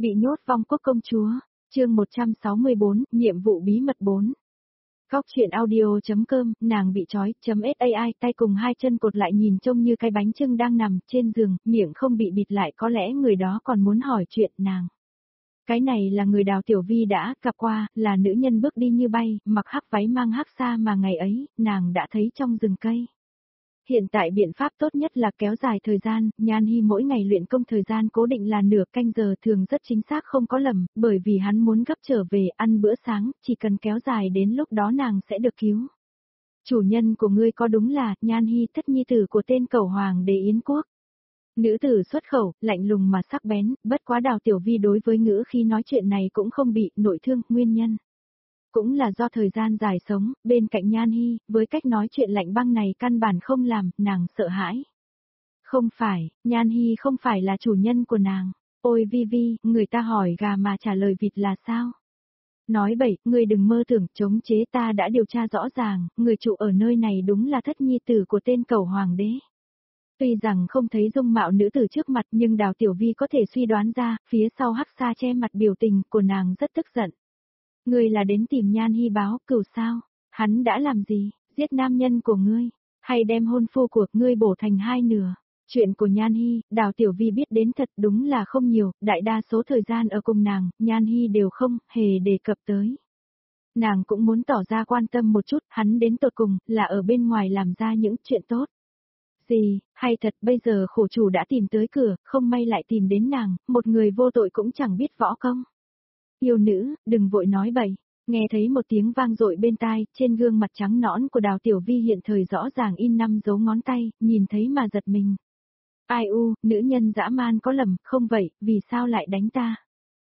Bị nhốt vong quốc công chúa, chương 164, nhiệm vụ bí mật 4. Góc chuyện audio.com, nàng bị trói.sai, tay cùng hai chân cột lại nhìn trông như cái bánh chưng đang nằm trên giường, miệng không bị bịt lại, có lẽ người đó còn muốn hỏi chuyện nàng. Cái này là người Đào Tiểu Vi đã gặp qua, là nữ nhân bước đi như bay, mặc hắc váy mang hắc sa mà ngày ấy, nàng đã thấy trong rừng cây. Hiện tại biện pháp tốt nhất là kéo dài thời gian, Nhan Hi mỗi ngày luyện công thời gian cố định là nửa canh giờ, thường rất chính xác không có lầm, bởi vì hắn muốn gấp trở về ăn bữa sáng, chỉ cần kéo dài đến lúc đó nàng sẽ được cứu. Chủ nhân của ngươi có đúng là Nhan Hi, thất nhi tử của tên cẩu hoàng đế Yến Quốc. Nữ tử xuất khẩu, lạnh lùng mà sắc bén, bất quá Đào Tiểu Vi đối với ngữ khi nói chuyện này cũng không bị nội thương, nguyên nhân. Cũng là do thời gian dài sống, bên cạnh Nhan Hi, với cách nói chuyện lạnh băng này căn bản không làm, nàng sợ hãi. Không phải, Nhan Hi không phải là chủ nhân của nàng. Ôi Vi Vi, người ta hỏi gà mà trả lời vịt là sao? Nói bậy, ngươi đừng mơ tưởng, chống chế, ta đã điều tra rõ ràng, người trụ ở nơi này đúng là thất nhi tử của tên cẩu hoàng đế. Tuy rằng không thấy dung mạo nữ tử trước mặt nhưng Đào Tiểu Vi có thể suy đoán ra, phía sau hắc sa che mặt biểu tình của nàng rất tức giận. Ngươi là đến tìm Nhan Hi báo cừu sao? Hắn đã làm gì? Giết nam nhân của ngươi? Hay đem hôn phu của ngươi bổ thành hai nửa? Chuyện của Nhan Hi, Đào Tiểu Vi biết đến thật đúng là không nhiều, đại đa số thời gian ở cùng nàng, Nhan Hi đều không hề đề cập tới. Nàng cũng muốn tỏ ra quan tâm một chút, hắn đến tột cùng là ở bên ngoài làm ra những chuyện tốt. Gì, hay thật bây giờ khổ chủ đã tìm tới cửa, không may lại tìm đến nàng, một người vô tội cũng chẳng biết võ công. Yêu nữ, đừng vội nói bậy. Nghe thấy một tiếng vang dội bên tai, trên gương mặt trắng nõn của Đào Tiểu Vi hiện thời rõ ràng in 5 dấu ngón tay, nhìn thấy mà giật mình. Ai u, nữ nhân dã man có lầm, không vậy, vì sao lại đánh ta?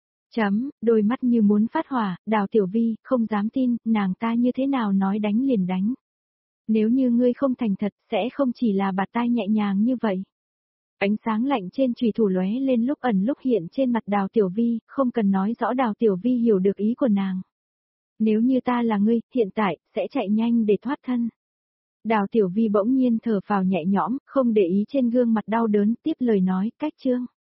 Đôi mắt như muốn phát hỏa, Đào Tiểu Vi, không dám tin, nàng ta như thế nào nói đánh liền đánh. Nếu như ngươi không thành thật, sẽ không chỉ là bạt tai nhẹ nhàng như vậy. Ánh sáng lạnh trên chùy thủ lóe lên lúc ẩn lúc hiện trên mặt Đào Tiểu Vi, không cần nói rõ Đào Tiểu Vi hiểu được ý của nàng. Nếu như ta là ngươi, hiện tại, sẽ chạy nhanh để thoát thân. Đào Tiểu Vi bỗng nhiên thở phào nhẹ nhõm, không để ý trên gương mặt đau đớn, tiếp lời nói, cách chương.